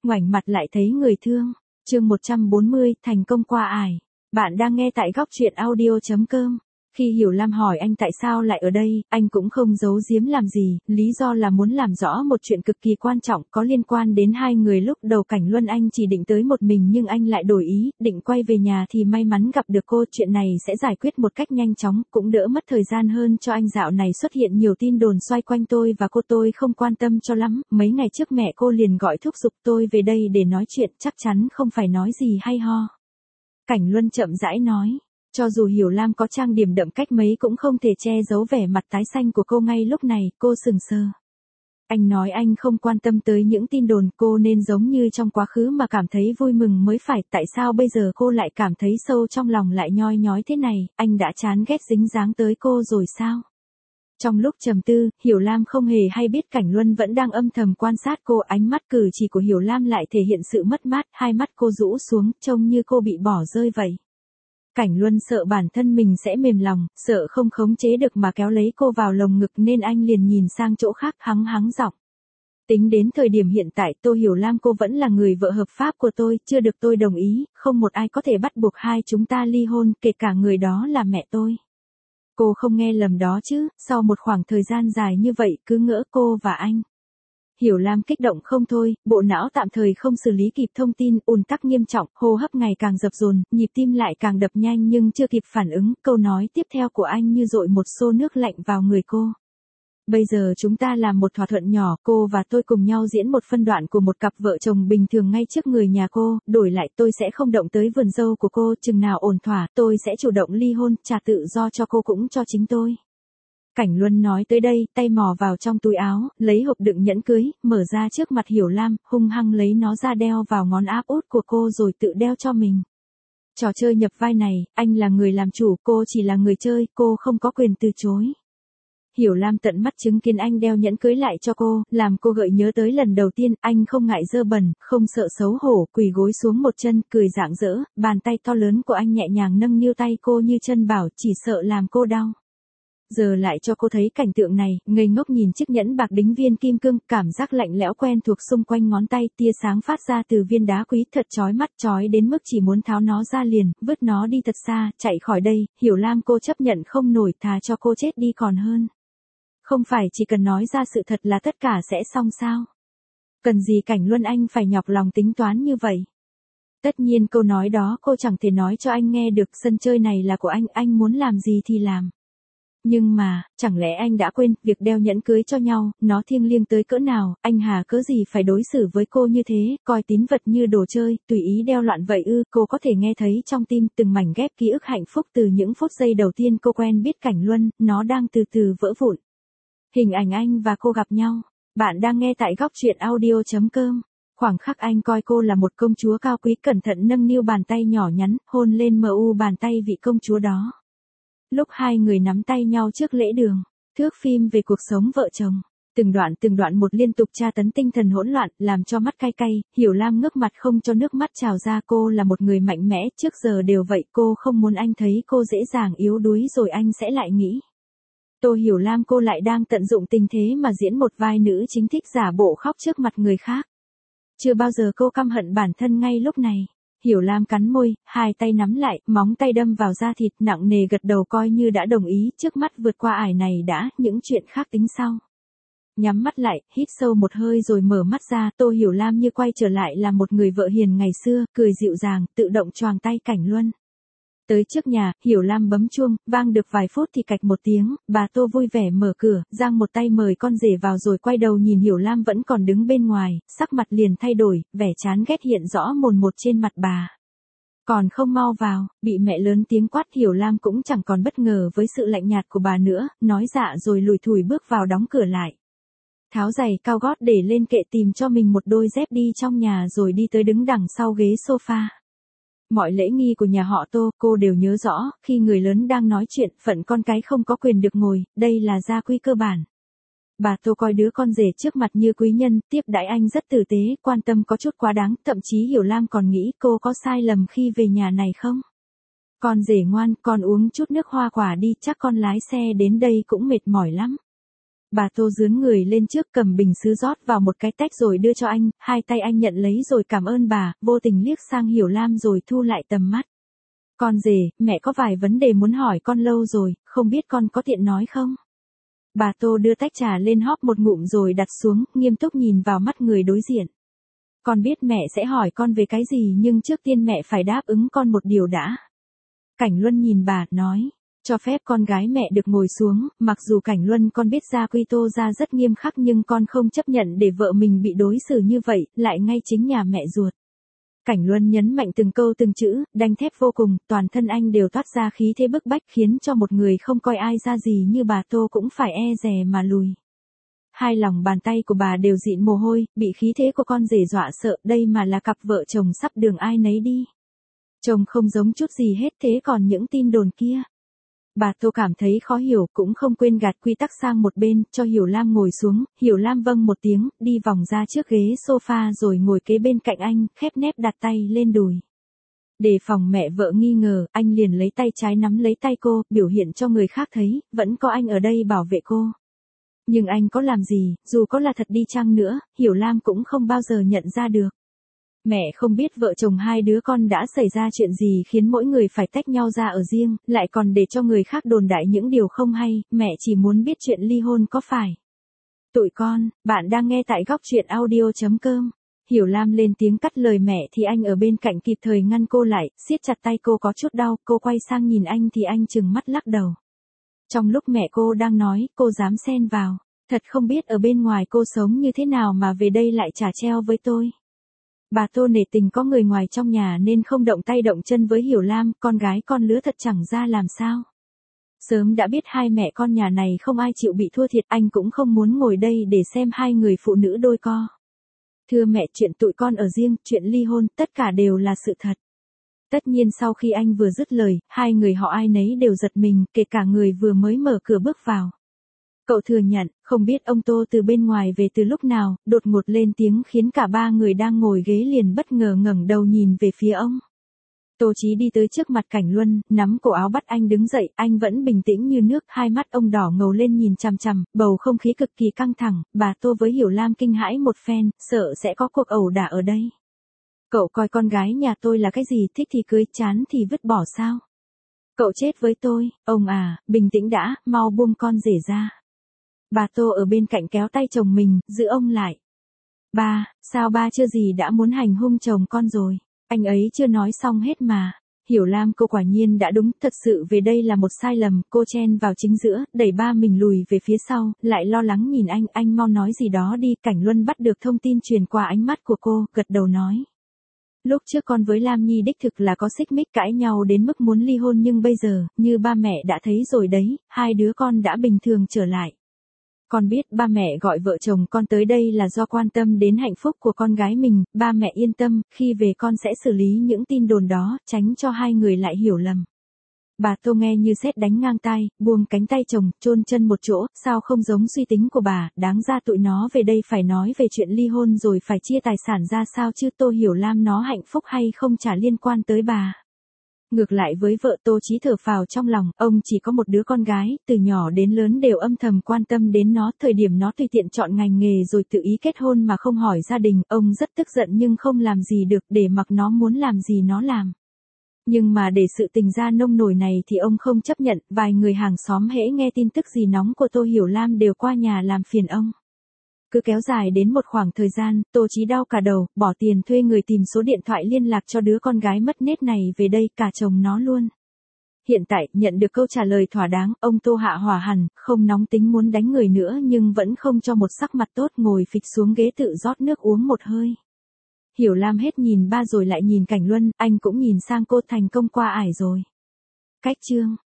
ngoảnh mặt lại thấy người thương. Chương 140, thành công qua ải. Bạn đang nghe tại góc truyện audio.com. Khi Hiểu Lam hỏi anh tại sao lại ở đây, anh cũng không giấu giếm làm gì, lý do là muốn làm rõ một chuyện cực kỳ quan trọng có liên quan đến hai người. Lúc đầu Cảnh Luân anh chỉ định tới một mình nhưng anh lại đổi ý, định quay về nhà thì may mắn gặp được cô, chuyện này sẽ giải quyết một cách nhanh chóng, cũng đỡ mất thời gian hơn cho anh. Dạo này xuất hiện nhiều tin đồn xoay quanh tôi và cô, tôi không quan tâm cho lắm, mấy ngày trước mẹ cô liền gọi thúc giục tôi về đây để nói chuyện, chắc chắn không phải nói gì hay ho. Cảnh Luân chậm rãi nói. Cho dù Hiểu Lam có trang điểm đậm cách mấy cũng không thể che giấu vẻ mặt tái xanh của cô ngay lúc này, cô sừng sờ. Anh nói anh không quan tâm tới những tin đồn, cô nên giống như trong quá khứ mà cảm thấy vui mừng mới phải, tại sao bây giờ cô lại cảm thấy sâu trong lòng lại nhoi nhói thế này, anh đã chán ghét dính dáng tới cô rồi sao? Trong lúc trầm tư, Hiểu Lam không hề hay biết Cảnh Luân vẫn đang âm thầm quan sát cô, ánh mắt cử chỉ của Hiểu Lam lại thể hiện sự mất mát, hai mắt cô rũ xuống, trông như cô bị bỏ rơi vậy. Cảnh Luân sợ bản thân mình sẽ mềm lòng, sợ không khống chế được mà kéo lấy cô vào lồng ngực nên anh liền nhìn sang chỗ khác, hắng giọng. Tính đến thời điểm hiện tại, tôi Hiểu Lam cô vẫn là người vợ hợp pháp của tôi, chưa được tôi đồng ý, không một ai có thể bắt buộc hai chúng ta ly hôn, kể cả người đó là mẹ tôi. Cô không nghe lầm đó chứ, sau một khoảng thời gian dài như vậy cứ ngỡ cô và anh. Hiểu Lam kích động không thôi, bộ não tạm thời không xử lý kịp thông tin, ùn tắc nghiêm trọng, hô hấp ngày càng dập dồn, nhịp tim lại càng đập nhanh nhưng chưa kịp phản ứng, câu nói tiếp theo của anh như dội một xô nước lạnh vào người cô. Bây giờ chúng ta làm một thỏa thuận nhỏ, cô và tôi cùng nhau diễn một phân đoạn của một cặp vợ chồng bình thường ngay trước người nhà cô, đổi lại tôi sẽ không động tới vườn dâu của cô, chừng nào ổn thỏa, tôi sẽ chủ động ly hôn, trả tự do cho cô cũng cho chính tôi. Cảnh Luân nói tới đây, tay mò vào trong túi áo, lấy hộp đựng nhẫn cưới, mở ra trước mặt Hiểu Lam, hung hăng lấy nó ra đeo vào ngón áp út của cô rồi tự đeo cho mình. Trò chơi nhập vai này, anh là người làm chủ, cô chỉ là người chơi, cô không có quyền từ chối. Hiểu Lam tận mắt chứng kiến anh đeo nhẫn cưới lại cho cô, làm cô gợi nhớ tới lần đầu tiên, anh không ngại dơ bẩn, không sợ xấu hổ, quỳ gối xuống một chân, cười rạng rỡ, bàn tay to lớn của anh nhẹ nhàng nâng niu tay cô như chân bảo, chỉ sợ làm cô đau. Giờ lại cho cô thấy cảnh tượng này, ngây ngốc nhìn chiếc nhẫn bạc đính viên kim cương, cảm giác lạnh lẽo quen thuộc xung quanh ngón tay, tia sáng phát ra từ viên đá quý thật chói mắt, chói đến mức chỉ muốn tháo nó ra liền, vứt nó đi thật xa, chạy khỏi đây. Hiểu Lam cô chấp nhận không nổi, thà cho cô chết đi còn hơn. Không phải chỉ cần nói ra sự thật là tất cả sẽ xong sao? Cần gì Cảnh Luân anh phải nhọc lòng tính toán như vậy? Tất nhiên câu nói đó cô chẳng thể nói cho anh nghe được, sân chơi này là của anh muốn làm gì thì làm. Nhưng mà, chẳng lẽ anh đã quên, việc đeo nhẫn cưới cho nhau, nó thiêng liêng tới cỡ nào, anh hà cớ gì phải đối xử với cô như thế, coi tín vật như đồ chơi, tùy ý đeo loạn vậy ư? Cô có thể nghe thấy trong tim từng mảnh ghép ký ức hạnh phúc từ những phút giây đầu tiên cô quen biết Cảnh Luân, nó đang từ từ vỡ vụn. Hình ảnh anh và cô gặp nhau. Bạn đang nghe tại góc truyện audio.com. Khoảng khắc anh coi cô là một công chúa cao quý, cẩn thận nâng niu bàn tay nhỏ nhắn, hôn lên bàn tay vị công chúa đó. Lúc hai người nắm tay nhau trước lễ đường, thước phim về cuộc sống vợ chồng, từng đoạn một liên tục tra tấn tinh thần hỗn loạn, làm cho mắt cay cay. Hiểu Lam ngước mặt không cho nước mắt trào ra, cô là một người mạnh mẽ, trước giờ đều vậy, cô không muốn anh thấy cô dễ dàng yếu đuối rồi anh sẽ lại nghĩ. Tôi Hiểu Lam cô lại đang tận dụng tình thế mà diễn một vai nữ chính thích giả bộ khóc trước mặt người khác. Chưa bao giờ cô căm hận bản thân ngay lúc này. Hiểu Lam cắn môi, hai tay nắm lại, móng tay đâm vào da thịt, nặng nề gật đầu coi như đã đồng ý, trước mắt vượt qua ải này đã, những chuyện khác tính sau. Nhắm mắt lại, hít sâu một hơi rồi mở mắt ra, Tô Hiểu Lam như quay trở lại là một người vợ hiền ngày xưa, cười dịu dàng, tự động choàng tay Cảnh Luân. Tới trước nhà, Hiểu Lam bấm chuông, vang được vài phút thì cạch một tiếng, bà Tô vui vẻ mở cửa, giang một tay mời con rể vào rồi quay đầu nhìn Hiểu Lam vẫn còn đứng bên ngoài, sắc mặt liền thay đổi, vẻ chán ghét hiện rõ mồn một trên mặt bà. Còn không mau vào, bị mẹ lớn tiếng quát. Hiểu Lam cũng chẳng còn bất ngờ với sự lạnh nhạt của bà nữa, nói dạ rồi lủi thủi bước vào đóng cửa lại. Tháo giày cao gót để lên kệ tìm cho mình một đôi dép đi trong nhà rồi đi tới đứng đằng sau ghế sofa. Mọi lễ nghi của nhà họ Tô, cô đều nhớ rõ, khi người lớn đang nói chuyện, phận con cái không có quyền được ngồi, đây là gia quy cơ bản. Bà Tô coi đứa con rể trước mặt như quý nhân, tiếp đãi anh rất tử tế, quan tâm có chút quá đáng, thậm chí Hiểu Lam còn nghĩ cô có sai lầm khi về nhà này không? Con rể ngoan, con uống chút nước hoa quả đi, chắc con lái xe đến đây cũng mệt mỏi lắm. Bà Tô dướn người lên trước cầm bình sứ rót vào một cái tách rồi đưa cho anh, hai tay anh nhận lấy rồi cảm ơn bà, vô tình liếc sang Hiểu Lam rồi thu lại tầm mắt. Con rể, mẹ có vài vấn đề muốn hỏi con lâu rồi, không biết con có tiện nói không? Bà Tô đưa tách trà lên hóp một ngụm rồi đặt xuống, nghiêm túc nhìn vào mắt người đối diện. Con biết mẹ sẽ hỏi con về cái gì nhưng trước tiên mẹ phải đáp ứng con một điều đã. Cảnh Luân nhìn bà, nói, cho phép con gái mẹ được ngồi xuống, mặc dù Cảnh Luân con biết gia quy Tô gia rất nghiêm khắc nhưng con không chấp nhận để vợ mình bị đối xử như vậy, lại ngay chính nhà mẹ ruột. Cảnh Luân nhấn mạnh từng câu từng chữ, đanh thép vô cùng, toàn thân anh đều toát ra khí thế bức bách khiến cho một người không coi ai ra gì như bà Tô cũng phải e dè mà lùi. Hai lòng bàn tay của bà đều dịn mồ hôi, bị khí thế của con rể dọa sợ, đây mà là cặp vợ chồng sắp đường ai nấy đi. Chồng không giống chút gì hết thế còn những tin đồn kia. Bà Tô cảm thấy khó hiểu cũng không quên gạt quy tắc sang một bên, cho Hiểu Lam ngồi xuống, Hiểu Lam vâng một tiếng, đi vòng ra trước ghế sofa rồi ngồi kế bên cạnh anh, khép nép đặt tay lên đùi. Để phòng mẹ vợ nghi ngờ, anh liền lấy tay trái nắm lấy tay cô, biểu hiện cho người khác thấy, vẫn có anh ở đây bảo vệ cô. Nhưng anh có làm gì, dù có là thật đi chăng nữa, Hiểu Lam cũng không bao giờ nhận ra được. Mẹ không biết vợ chồng hai đứa con đã xảy ra chuyện gì khiến mỗi người phải tách nhau ra ở riêng, lại còn để cho người khác đồn đại những điều không hay, mẹ chỉ muốn biết chuyện ly hôn có phải. Tụi con, bạn đang nghe tại góc truyện audio.com. Hiểu Lam lên tiếng cắt lời mẹ thì anh ở bên cạnh kịp thời ngăn cô lại, siết chặt tay cô có chút đau, cô quay sang nhìn anh thì anh trừng mắt lắc đầu. Trong lúc mẹ cô đang nói, cô dám xen vào, thật không biết ở bên ngoài cô sống như thế nào mà về đây lại trả treo với tôi. Bà Tô nể tình có người ngoài trong nhà nên không động tay động chân với Hiểu Lam, con gái con lứa thật chẳng ra làm sao. Sớm đã biết hai mẹ con nhà này không ai chịu bị thua thiệt, anh cũng không muốn ngồi đây để xem hai người phụ nữ đôi co. Thưa mẹ, chuyện tụi con ở riêng, chuyện ly hôn, tất cả đều là sự thật. Tất nhiên sau khi anh vừa dứt lời, hai người họ ai nấy đều giật mình, kể cả người vừa mới mở cửa bước vào. Cậu thừa nhận, không biết ông Tô từ bên ngoài về từ lúc nào, đột ngột lên tiếng khiến cả ba người đang ngồi ghế liền bất ngờ ngẩng đầu nhìn về phía ông. Tô Chí đi tới trước mặt Cảnh Luân, nắm cổ áo bắt anh đứng dậy, anh vẫn bình tĩnh như nước, hai mắt ông đỏ ngầu lên nhìn chằm chằm, bầu không khí cực kỳ căng thẳng, bà Tô với Hiểu Lam kinh hãi một phen, sợ sẽ có cuộc ẩu đả ở đây. Cậu coi con gái nhà tôi là cái gì, thích thì cưới, chán thì vứt bỏ sao? Cậu chết với tôi, ông à, bình tĩnh đã, mau buông con rể ra. Bà Tô ở bên cạnh kéo tay chồng mình, giữ ông lại. Ba, sao ba chưa gì đã muốn hành hung chồng con rồi? Anh ấy chưa nói xong hết mà. Hiểu Lam cô quả nhiên đã đúng, thật sự về đây là một sai lầm, cô chen vào chính giữa, đẩy ba mình lùi về phía sau, lại lo lắng nhìn anh mau nói gì đó đi. Cảnh Luân bắt được thông tin truyền qua ánh mắt của cô, gật đầu nói. Lúc trước con với Lam Nhi đích thực là có xích mích cãi nhau đến mức muốn ly hôn nhưng bây giờ, như ba mẹ đã thấy rồi đấy, hai đứa con đã bình thường trở lại. Con biết ba mẹ gọi vợ chồng con tới đây là do quan tâm đến hạnh phúc của con gái mình, ba mẹ yên tâm, khi về con sẽ xử lý những tin đồn đó, tránh cho hai người lại hiểu lầm. Bà Tô nghe như sét đánh ngang tai, buông cánh tay chồng, chôn chân một chỗ, sao không giống suy tính của bà, đáng ra tụi nó về đây phải nói về chuyện ly hôn rồi phải chia tài sản ra sao chứ. Tô Hiểu Lam nó hạnh phúc hay không chả liên quan tới bà. Ngược lại với vợ Tô Chí thở phào trong lòng, ông chỉ có một đứa con gái, từ nhỏ đến lớn đều âm thầm quan tâm đến nó, thời điểm nó tùy tiện chọn ngành nghề rồi tự ý kết hôn mà không hỏi gia đình, ông rất tức giận nhưng không làm gì được, để mặc nó muốn làm gì nó làm. Nhưng mà để sự tình ra nông nổi này thì ông không chấp nhận, vài người hàng xóm hễ nghe tin tức gì nóng của Tô Hiểu Lam đều qua nhà làm phiền ông. Cứ kéo dài đến một khoảng thời gian, Tô Chí đau cả đầu, bỏ tiền thuê người tìm số điện thoại liên lạc cho đứa con gái mất nết này về đây, cả chồng nó luôn. Hiện tại, nhận được câu trả lời thỏa đáng, ông Tô hạ hỏa hẳn, không nóng tính muốn đánh người nữa nhưng vẫn không cho một sắc mặt tốt, ngồi phịch xuống ghế tự rót nước uống một hơi. Hiểu Lam hết nhìn ba rồi lại nhìn Cảnh Luân, anh cũng nhìn sang cô, thành công qua ải rồi. Cách chương